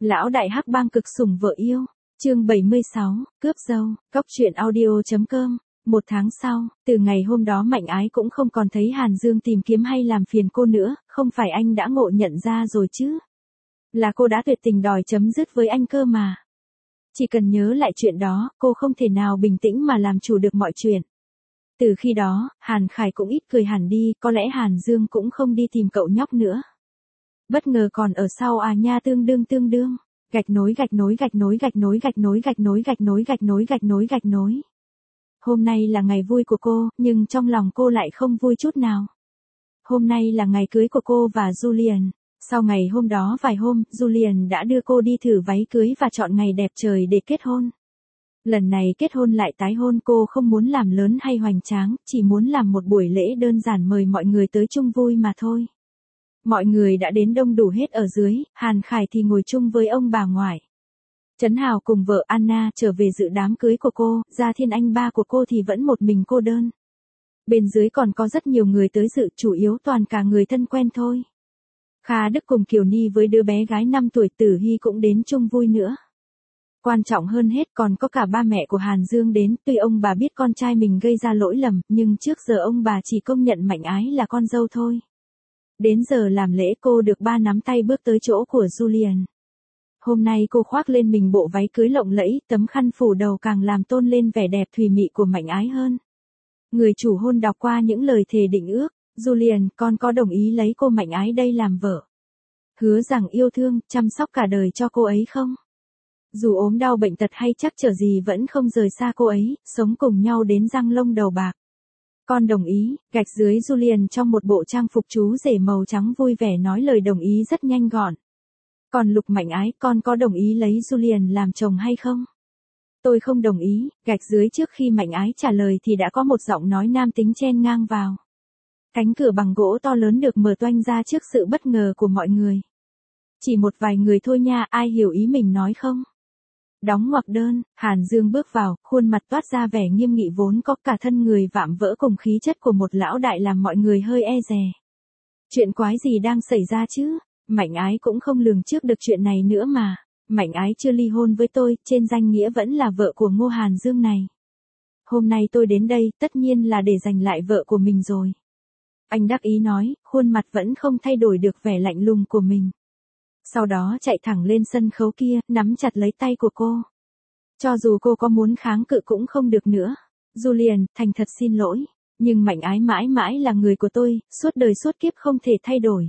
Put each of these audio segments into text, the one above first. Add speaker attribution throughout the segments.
Speaker 1: Lão đại hắc bang cực sủng vợ yêu. Chương 76, cướp dâu. Cóc truyện audio.com. Một tháng sau, từ ngày hôm đó Mạnh Ái cũng không còn thấy Hàn Dương tìm kiếm hay làm phiền cô nữa, không phải anh đã ngộ nhận ra rồi chứ? Là cô đã tuyệt tình đòi chấm dứt với anh cơ mà. Chỉ cần nhớ lại chuyện đó, cô không thể nào bình tĩnh mà làm chủ được mọi chuyện. Từ khi đó, Hàn Khải cũng ít cười hẳn đi, có lẽ Hàn Dương cũng không đi tìm cậu nhóc nữa. Bất ngờ còn ở sau à nha, tương đương. Gạch nối. Hôm nay là ngày vui của cô, nhưng trong lòng cô lại không vui chút nào. Hôm nay là ngày cưới của cô và Julian. Sau ngày hôm đó vài hôm, Julian đã đưa cô đi thử váy cưới và chọn ngày đẹp trời để kết hôn. Lần này kết hôn lại tái hôn, cô không muốn làm lớn hay hoành tráng, chỉ muốn làm một buổi lễ đơn giản mời mọi người tới chung vui mà thôi. Mọi người đã đến đông đủ hết ở dưới, Hàn Khải thì ngồi chung với ông bà ngoại. Trấn Hào cùng vợ Anna trở về dự đám cưới của cô, Gia Thiên anh ba của cô thì vẫn một mình cô đơn. Bên dưới còn có rất nhiều người tới dự, chủ yếu toàn cả người thân quen thôi. Kha Đức cùng Kiều Ni với đứa bé gái 5 tuổi Tử Hy cũng đến chung vui nữa. Quan trọng hơn hết còn có cả ba mẹ của Hàn Dương đến, tuy ông bà biết con trai mình gây ra lỗi lầm, nhưng trước giờ ông bà chỉ công nhận Mạnh Ái là con dâu thôi. Đến giờ làm lễ cô được ba nắm tay bước tới chỗ của Julian. Hôm nay cô khoác lên mình bộ váy cưới lộng lẫy, tấm khăn phủ đầu càng làm tôn lên vẻ đẹp thùy mị của Mạnh Ái hơn. Người chủ hôn đọc qua những lời thề định ước, Julian, con có đồng ý lấy cô Mạnh Ái đây làm vợ? Hứa rằng yêu thương, chăm sóc cả đời cho cô ấy không? Dù ốm đau bệnh tật hay trắc trở gì vẫn không rời xa cô ấy, sống cùng nhau đến răng lông đầu bạc. Con đồng ý, gạch dưới Julian trong một bộ trang phục chú rể màu trắng vui vẻ nói lời đồng ý rất nhanh gọn. Còn Lục Mạnh Ái, con có đồng ý lấy Julian làm chồng hay không? Tôi không đồng ý, gạch dưới trước khi Mạnh Ái trả lời thì đã có một giọng nói nam tính chen ngang vào. Cánh cửa bằng gỗ to lớn được mở toang ra trước sự bất ngờ của mọi người. Chỉ một vài người thôi nha, ai hiểu ý mình nói không? Đóng ngoặc đơn, Hàn Dương bước vào, khuôn mặt toát ra vẻ nghiêm nghị vốn có cả thân người vạm vỡ cùng khí chất của một lão đại làm mọi người hơi e dè. Chuyện quái gì đang xảy ra chứ? Mạnh Ái cũng không lường trước được chuyện này nữa mà. Mạnh Ái chưa ly hôn với tôi, trên danh nghĩa vẫn là vợ của Ngô Hàn Dương này. Hôm nay tôi đến đây, tất nhiên là để giành lại vợ của mình rồi. Anh đắc ý nói, khuôn mặt vẫn không thay đổi được vẻ lạnh lùng của mình. Sau đó chạy thẳng lên sân khấu kia, nắm chặt lấy tay của cô. Cho dù cô có muốn kháng cự cũng không được nữa. Julian, thành thật xin lỗi. Nhưng Mạnh Ái mãi mãi là người của tôi, suốt đời suốt kiếp không thể thay đổi.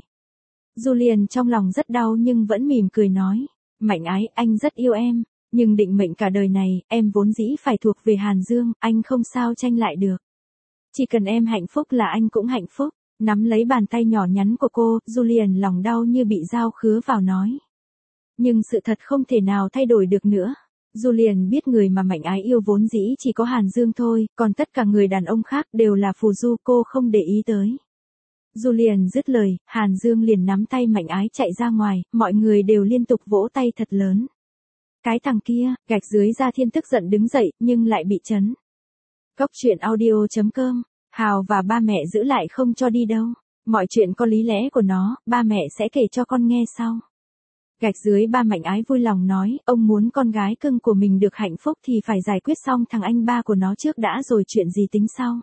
Speaker 1: Julian trong lòng rất đau nhưng vẫn mỉm cười nói. Mạnh Ái, anh rất yêu em. Nhưng định mệnh cả đời này, em vốn dĩ phải thuộc về Hàn Dương, anh không sao tranh lại được. Chỉ cần em hạnh phúc là anh cũng hạnh phúc. Nắm lấy bàn tay nhỏ nhắn của cô, Julian lòng đau như bị dao khứa vào nói. Nhưng sự thật không thể nào thay đổi được nữa. Julian biết người mà Mạnh Ái yêu vốn dĩ chỉ có Hàn Dương thôi, còn tất cả người đàn ông khác đều là phù du, cô không để ý tới. Julian dứt lời, Hàn Dương liền nắm tay Mạnh Ái chạy ra ngoài, mọi người đều liên tục vỗ tay thật lớn. Cái thằng kia, gạch dưới Gia Thiên tức giận đứng dậy, nhưng lại bị trấn. Cóc truyện audio.com. Hào và ba mẹ giữ lại không cho đi đâu. Mọi chuyện có lý lẽ của nó, ba mẹ sẽ kể cho con nghe sau. Gạch dưới ba Mạnh Ái vui lòng nói, ông muốn con gái cưng của mình được hạnh phúc thì phải giải quyết xong thằng anh ba của nó trước đã rồi chuyện gì tính sau.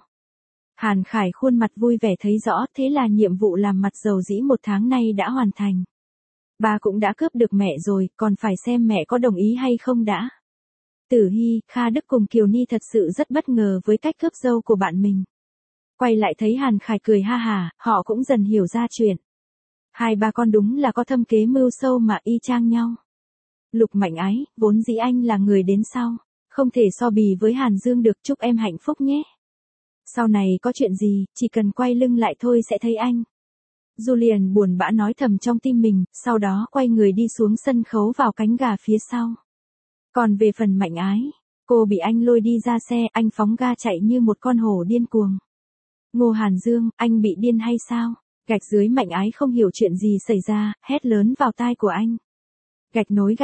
Speaker 1: Hàn Khải khuôn mặt vui vẻ thấy rõ, thế là nhiệm vụ làm mặt dầu dĩ một tháng nay đã hoàn thành. Ba cũng đã cướp được mẹ rồi, còn phải xem mẹ có đồng ý hay không đã. Tử Hy, Kha Đức cùng Kiều Ni thật sự rất bất ngờ với cách cướp dâu của bạn mình. Quay lại thấy Hàn Khải cười ha hả, họ cũng dần hiểu ra chuyện. Hai ba con đúng là có thâm kế mưu sâu mà y chang nhau. Lục Mạnh Ái, vốn dĩ anh là người đến sau. Không thể so bì với Hàn Dương được, chúc em hạnh phúc nhé. Sau này có chuyện gì, chỉ cần quay lưng lại thôi sẽ thấy anh. Julian buồn bã nói thầm trong tim mình, sau đó quay người đi xuống sân khấu vào cánh gà phía sau. Còn về phần Mạnh Ái, cô bị anh lôi đi ra xe, anh phóng ga chạy như một con hổ điên cuồng. Ngô Hàn Dương, anh bị điên hay sao? Gạch dưới Mạnh Ái không hiểu chuyện gì xảy ra, hét lớn vào tai của anh. Gạch nối.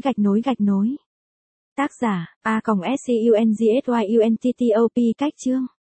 Speaker 1: Tác giả, A.SCUNGSYUNTTOP cách chương.